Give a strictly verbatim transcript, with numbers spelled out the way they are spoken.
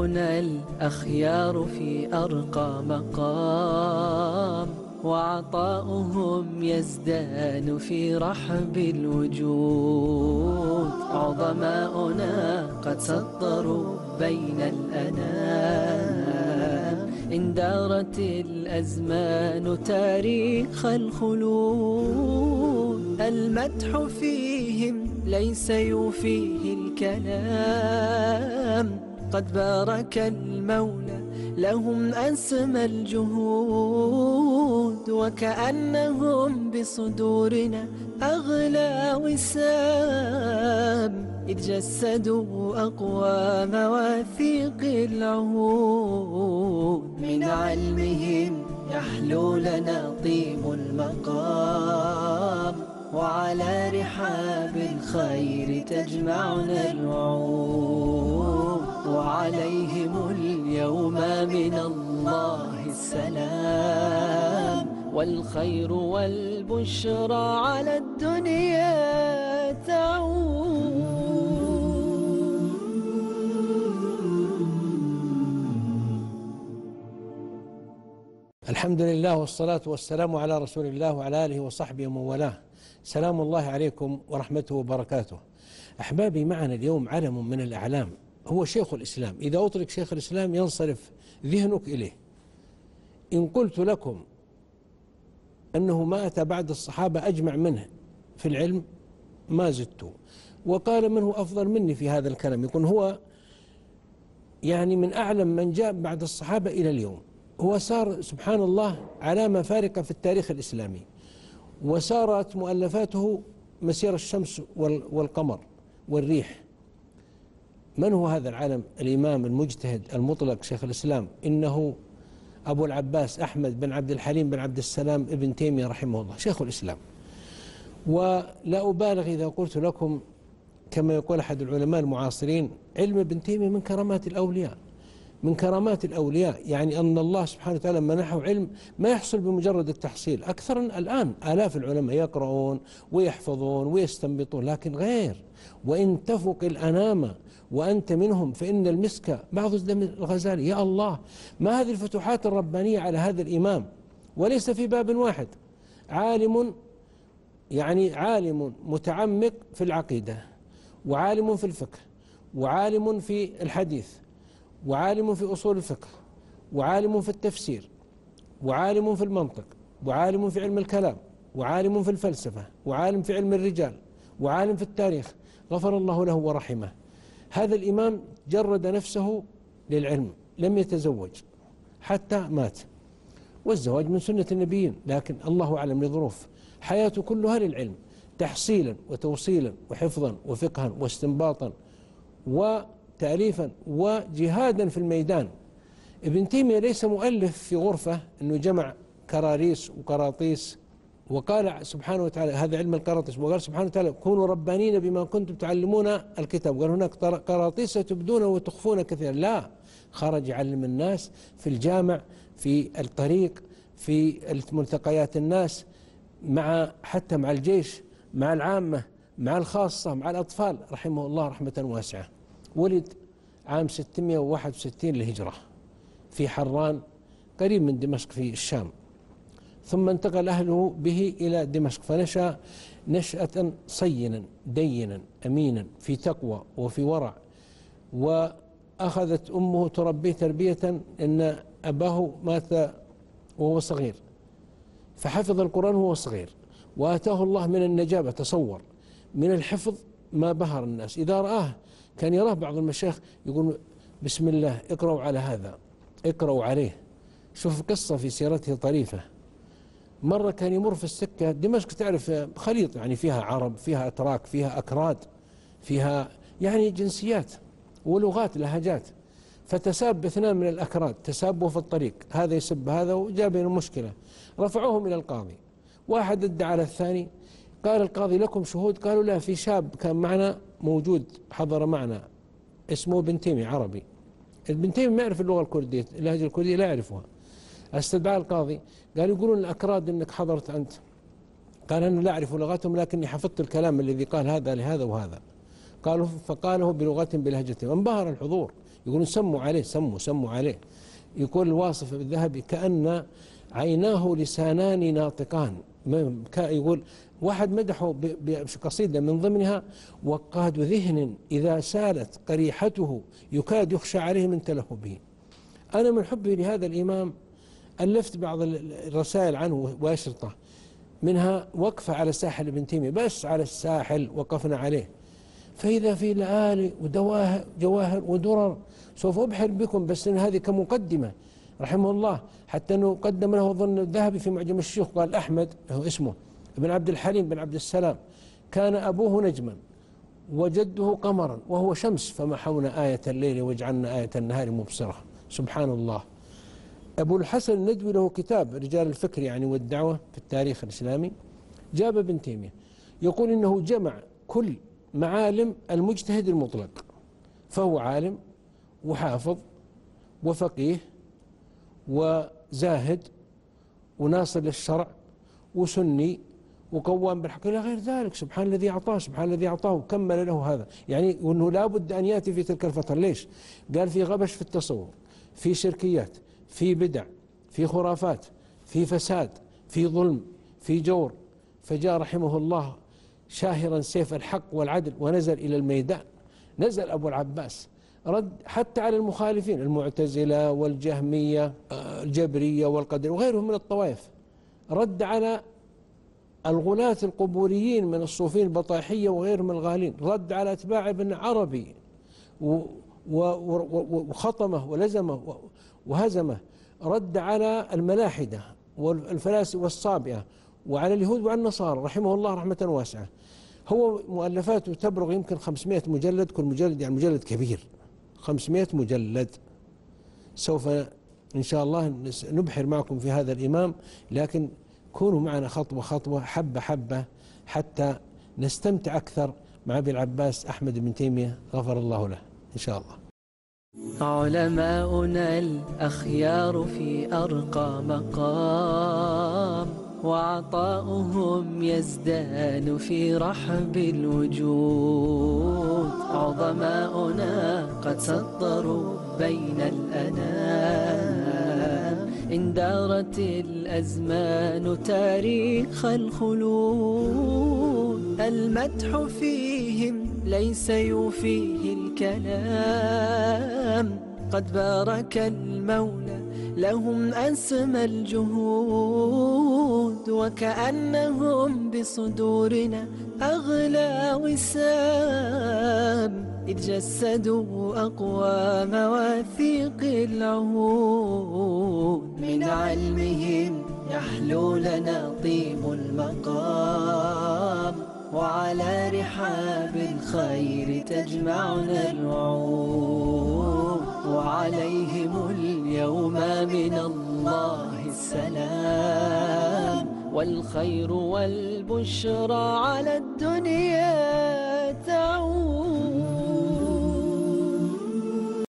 علماؤنا الأخيار في أرقى مقام، وعطاؤهم يزدان في رحب الوجود. عظماؤنا قد سطروا بين الأنام، إن دارت الأزمان تاريخ الخلود. المدح فيهم ليس يوفيه الكلام، قد بارك المولى لهم أسمى الجهود. وكأنهم بصدورنا أغلى وسام، إذ جسدوا أقوى مواثيق العهود. من علمهم يحلو لنا طيب المقام، وعلى رحاب الخير تجمعنا الوعود. وعليهم اليوم من الله السلام، والخير والبشرى على الدنيا تعود. الحمد لله والصلاة والسلام على رسول الله وعلى آله وصحبه ومن والاه. سلام الله عليكم ورحمته وبركاته. أحبابي، معنا اليوم علم من الأعلام، هو شيخ الإسلام. إذا أطلق شيخ الإسلام ينصرف ذهنك إليه. إن قلت لكم أنه ما أتى بعد الصحابة أجمع منه في العلم ما زدت، وقال من هو أفضل مني في هذا الكلام، يكون هو يعني من أعلم من جاء بعد الصحابة إلى اليوم. هو صار سبحان الله علامة فارقة في التاريخ الإسلامي، وسارت مؤلفاته مسير الشمس والقمر والريح. من هو هذا العالم؟ الإمام المجتهد المطلق شيخ الإسلام، إنه أبو العباس أحمد بن عبد الحليم بن عبد السلام ابن تيمية رحمه الله، شيخ الإسلام. ولا أبالغ إذا قلت لكم كما يقول أحد العلماء المعاصرين: علم ابن تيمية من كرامات الأولياء، من كرامات الأولياء، يعني أن الله سبحانه وتعالى منحه علم ما يحصل بمجرد التحصيل. أكثر الآن آلاف العلماء يقرؤون ويحفظون ويستنبطون، لكن غير. وإن تفق الأنام وأنت منهم فإن المسك بعض دم الغزالي. يا الله، ما هذه الفتوحات الربانية على هذا الإمام، وليس في باب واحد. عالم يعني عالم متعمق في العقيدة، وعالم في الفقه، وعالم في الحديث، وعالم في أصول الفقه، وعالم في التفسير، وعالم في المنطق، وعالم في علم الكلام، وعالم في الفلسفة، وعالم في علم الرجال، وعالم في التاريخ. غفر الله له ورحمه. هذا الإمام جرد نفسه للعلم، لم يتزوج حتى مات، والزواج من سنة النبيين، لكن الله أعلم لظروف حياته كلها للعلم، تحصيلا وتوصيلا وحفظا وفقها واستنباطا وتأليفا وجهادا في الميدان. ابن تيمية ليس مؤلف في غرفة أنه جمع كراريس وقراطيس وقال سبحانه وتعالى هذا علم القراطيس، وقال سبحانه وتعالى: كونوا ربانين بما كنتم تعلمون الكتاب. قال هناك قراطيس تبدون وتخفون كثيرا. لا، خرج يعلم الناس في الجامع، في الطريق، في ملتقيات الناس، مع حتى مع الجيش، مع العامة، مع الخاصة، مع الأطفال، رحمه الله رحمة واسعة. ولد عام ستمائة وواحد وستين للهجرة في حران قريب من دمشق في الشام، ثم انتقل أهله به إلى دمشق، فنشأ نشأة صينا دينا أمينا في تقوى وفي ورع. وأخذت أمه تربيه تربية إن أباه مات وهو صغير، فحفظ القرآن وهو صغير، وآتاه الله من النجابة، تصور، من الحفظ ما بهر الناس. إذا رآه كان يراه بعض المشايخ يقول: بسم الله اقرأوا على هذا، اقرأوا عليه. شوف قصة في سيرته طريفة. مرة كان يمر في السكة، دمشق تعرف خليط، يعني فيها عرب، فيها أتراك، فيها أكراد، فيها يعني جنسيات ولغات لهجات. فتساب اثنان من الأكراد، تسابوا في الطريق، هذا يسب هذا وجاء بينهم مشكلة، رفعوهم إلى القاضي. واحد ادعى على الثاني، قال القاضي: لكم شهود؟ قالوا: لا، في شاب كان معنا موجود حضر معنا اسمه ابن تيمية عربي. ابن تيمية ما يعرف اللغة الكردية، اللهجة الكردية لا يعرفها. استدعى القاضي، قال: يقولون الأكراد أنك حضرت أنت. قال: أنا لا أعرف لغتهم لكني حفظت الكلام الذي قال هذا لهذا وهذا. قالوا فقاله بلغة بلهجتهم. انبهر الحضور، يقولون سموا عليه، سموا سموا عليه. يقول الواصف الذهبي كأن عيناه لسانان ناطقان. يقول واحد مدحه بقصيدة من ضمنها: وقاد ذهن إذا سالت قريحته يكاد يخشى عليه من تلهبه. أنا من حبي لهذا الإمام ألفت بعض الرسائل عنه وأشرطة، منها وقفة على ساحل ابن تيمية، بس على الساحل وقفنا عليه، فإذا في لآلئ ودواهر جواهر ودرر. سوف أبحر بكم بس إن هذه كمقدمة رحمه الله، حتى أنه قدم له ظن الذهبي في معجم الشيوخ، قال أحمد هو اسمه ابن عبد الحليم بن عبد السلام، كان أبوه نجما وجده قمرا وهو شمس، فمحونا آية الليل وجعلنا آية النهار مبصرة. سبحان الله. أبو الحسن الندوي له كتاب رجال الفكر يعني والدعوة في التاريخ الإسلامي، جاب ابن تيمية يقول إنه جمع كل معالم المجتهد المطلق، فهو عالم وحافظ وفقيه وزاهد وناصر للشرع وسني وقوام بالحق إلى غير ذلك. سبحان الذي أعطاه، سبحان الذي أعطاه وكمل له هذا. يعني وأنه لابد أن يأتي في تلك الفترة. ليش؟ قال في غبش في التصور، في شركيات، في بدع، في خرافات، في فساد، في ظلم، في جور. فجاء رحمه الله شاهرا سيف الحق والعدل ونزل إلى الميدان. نزل أبو العباس رد حتى على المخالفين، المعتزلة والجهمية الجبرية والقدر وغيرهم من الطوائف، رد على الغلاة القبوريين من الصوفين البطاحية وغيرهم الغالين، رد على أتباع ابن عربي وخطمه ولزمه وهزمه، رد على الملاحدة والفلاسفة والصابئة وعلى اليهود وعلى النصارى رحمه الله رحمة واسعة. هو مؤلفاته تبلغ يمكن خمسمائة مجلد، كل مجلد يعني مجلد كبير، خمسمائة مجلد. سوف إن شاء الله نبحر معكم في هذا الإمام، لكن كونوا معنا خطوة خطوة حبة حبة حتى نستمتع أكثر مع أبي العباس أحمد بن تيمية غفر الله له إن شاء الله. علماؤنا الأخيار في أرقى مقام، وعطاؤهم يزدان في رحب الوجود. عظماؤنا قد سطروا بين الأنام، إن دارت الأزمان تاريخ الخلود. المدح فيهم ليس يوفيه الكلام، قد بارك المولى لهم أسمى الجهود. وكأنهم بصدورنا أغلى وسام، إذ جسدوا أقوى مواثيق العهود. من علمهم يحلو لنا طيب المقام، وعلى رحاب الخير تجمعنا الوعود. وعليهم اليوم من الله السلام، والخير والبشرى على الدنيا تعود.